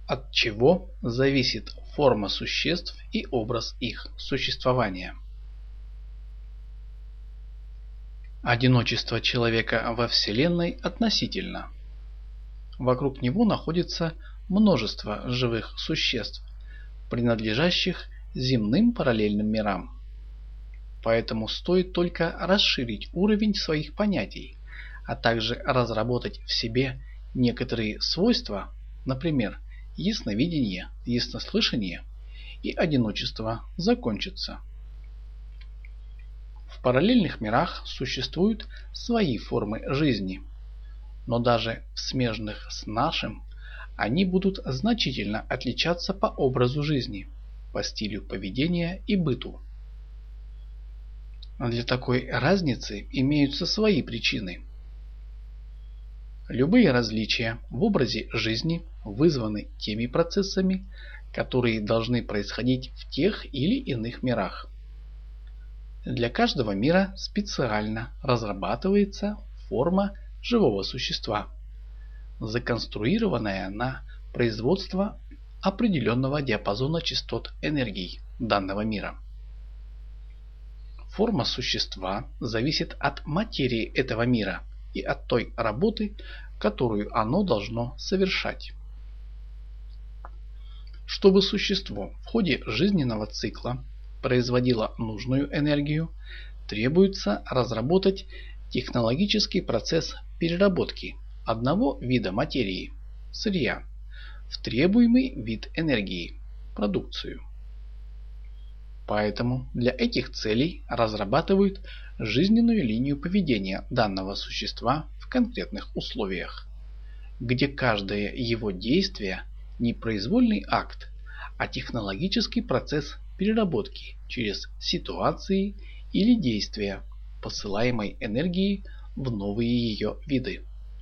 От чего зависит форма существ и образ их существования? Одиночество человека во Вселенной относительно. Вокруг него находится множество живых существ, принадлежащих земным параллельным мирам. Поэтому стоит только расширить уровень своих понятий, а также разработать в себе некоторые свойства, например, ясновидение, яснослышание, и одиночество закончится. В параллельных мирах существуют свои формы жизни, но даже в смежных с нашим они будут значительно отличаться по образу жизни, по стилю поведения и быту. Для такой разницы имеются свои причины. Любые различия в образе жизни вызваны теми процессами, которые должны происходить в тех или иных мирах. Для каждого мира специально разрабатывается форма живого существа, законструированная на производство определенного диапазона частот энергий данного мира. Форма существа зависит от материи этого мира и от той работы, которую оно должно совершать. Чтобы существо в ходе жизненного цикла производило нужную энергию, требуется разработать технологический процесс переработки одного вида материи, сырья, в требуемый вид энергии, продукцию. Поэтому для этих целей разрабатывают жизненную линию поведения данного существа в конкретных условиях, где каждое его действие не произвольный акт, а технологический процесс переработки через ситуации или действия посылаемой энергии в новые ее виды.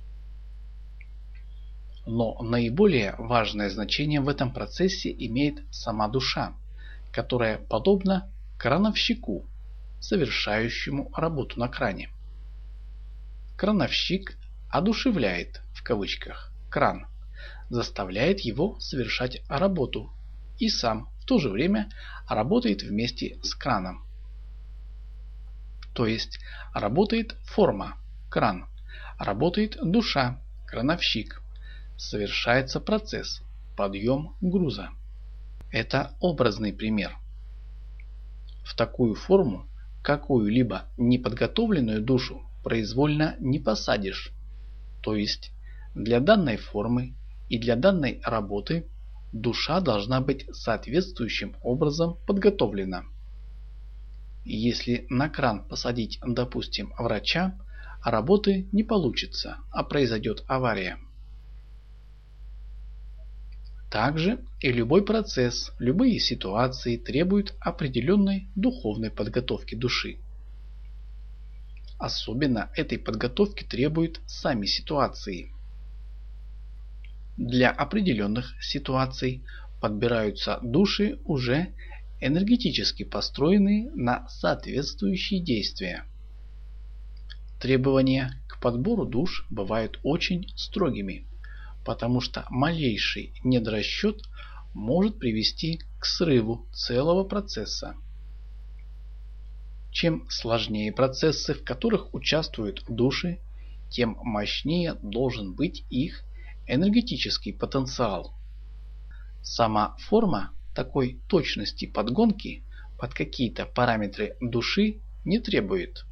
Но наиболее важное значение в этом процессе имеет сама душа, которая подобна крановщику, совершающему работу на кране. Крановщик одушевляет, в кавычках, кран, заставляет его совершать работу и сам в то же время работает вместе с краном. То есть работает форма, кран, работает душа, крановщик, совершается процесс, подъем груза. Это образный пример. В такую форму какую-либо неподготовленную душу произвольно не посадишь. То есть для данной формы и для данной работы душа должна быть соответствующим образом подготовлена. Если на кран посадить, допустим, врача, работы не получится, а произойдет авария. Также и любой процесс, любые ситуации требуют определенной духовной подготовки души. Особенно этой подготовки требуют сами ситуации. Для определенных ситуаций подбираются души, уже энергетически построенные на соответствующие действия. Требования к подбору душ бывают очень строгими, потому что малейший недорасчет может привести к срыву целого процесса. Чем сложнее процессы, в которых участвуют души, тем мощнее должен быть их энергетический потенциал. Сама форма такой точности подгонки под какие-то параметры души не требует.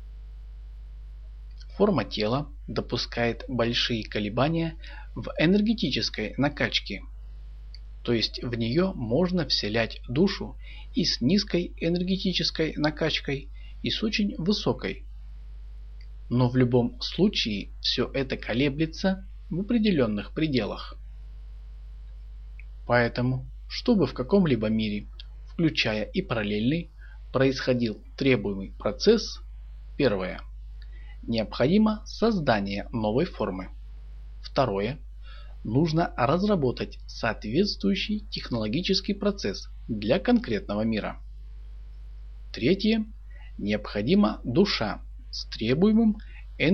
Форма тела допускает большие колебания в энергетической накачке, то есть в нее можно вселять душу и с низкой энергетической накачкой, и с очень высокой. Но в любом случае все это колеблется в определенных пределах. Поэтому, чтобы в каком-либо мире, включая и параллельный, происходил требуемый процесс, первое – необходимо создание новой формы. Второе. Нужно разработать соответствующий технологический процесс для конкретного мира. Третье. Необходима душа с требуемым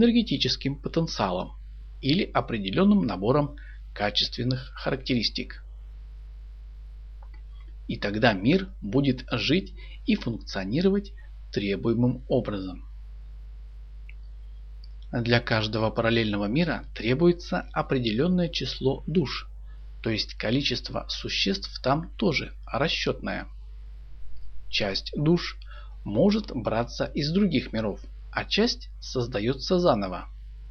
энергетическим потенциалом или определенным набором качественных характеристик, И тогда мир будет жить и функционировать требуемым образом. Для каждого параллельного мира требуется определенное число душ, то есть количество существ там тоже расчетное. Часть душ может браться из других миров, а часть создается заново.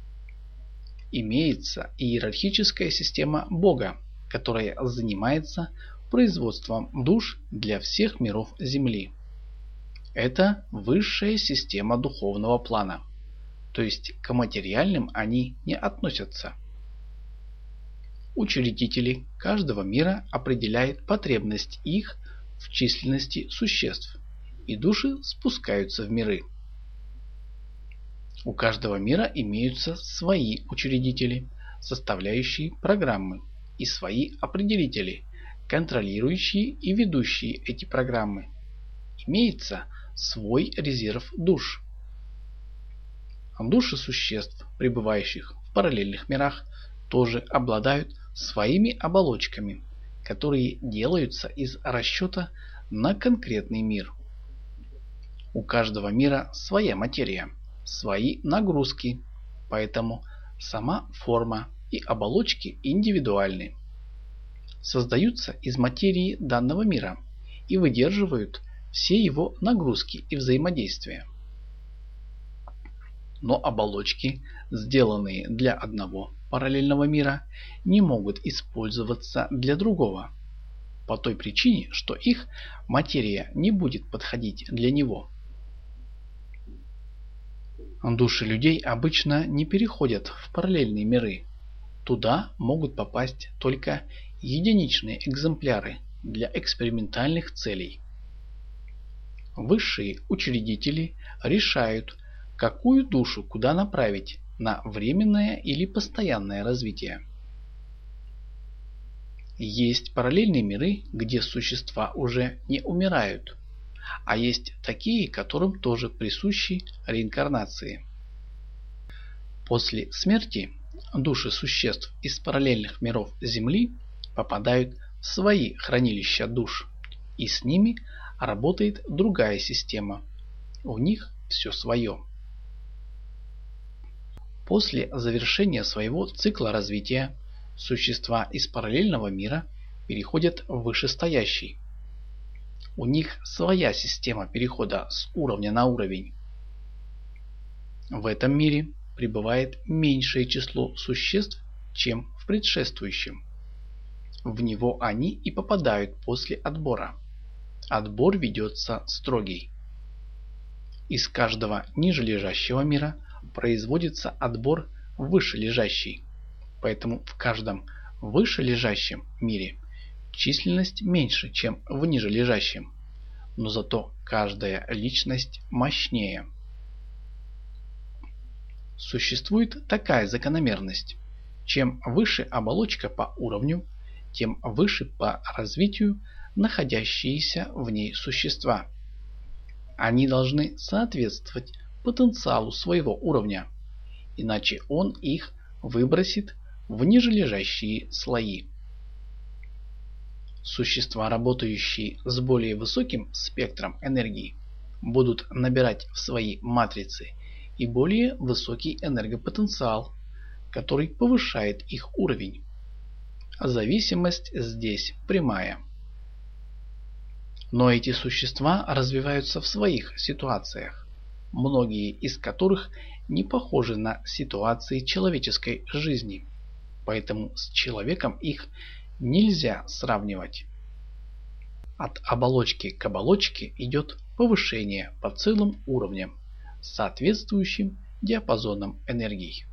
Имеется иерархическая система Бога, которая занимается производством душ для всех миров Земли. Это высшая система духовного плана, то есть к материальным они не относятся. Учредители каждого мира определяют потребность их в численности существ, и души спускаются в миры. У каждого мира имеются свои учредители, составляющие программы, и свои определители, контролирующие и ведущие эти программы. Имеется свой резерв душ. Души существ, пребывающих в параллельных мирах, тоже обладают своими оболочками, которые делаются из расчета на конкретный мир. У каждого мира своя материя, свои нагрузки, поэтому сама форма и оболочки индивидуальны. Создаются из материи данного мира и выдерживают все его нагрузки и взаимодействия. Но оболочки, сделанные для одного параллельного мира, не могут использоваться для другого, по той причине, что их материя не будет подходить для него. Души людей обычно не переходят в параллельные миры. Туда могут попасть только единичные экземпляры для экспериментальных целей. Высшие учредители решают, какую душу куда направить на временное или постоянное развитие. Есть параллельные миры, где существа уже не умирают, а есть такие, которым тоже присущи реинкарнации. После смерти души существ из параллельных миров Земли попадают в свои хранилища душ, и с ними работает другая система. У них все свое. После завершения своего цикла развития существа из параллельного мира переходят в вышестоящий. У них своя система перехода с уровня на уровень. В этом мире пребывает меньшее число существ, чем в предшествующем. В него они и попадают после отбора. Отбор ведется строгий. Из каждого нижележащего мира производится отбор в вышележащий. Поэтому в каждом вышележащем мире численность меньше, чем в нижележащем, но зато каждая личность мощнее. Существует такая закономерность. Чем выше оболочка по уровню, тем выше по развитию находящиеся в ней существа. Они должны соответствовать потенциалу своего уровня, иначе он их выбросит в нижележащие слои. Существа, работающие с более высоким спектром энергии, будут набирать в свои матрицы и более высокий энергопотенциал, который повышает их уровень. Зависимость здесь прямая. Но эти существа развиваются в своих ситуациях, многие из которых не похожи на ситуации человеческой жизни, поэтому с человеком их нельзя сравнивать. От оболочки к оболочке идет повышение по целым уровням, соответствующим диапазонам энергий.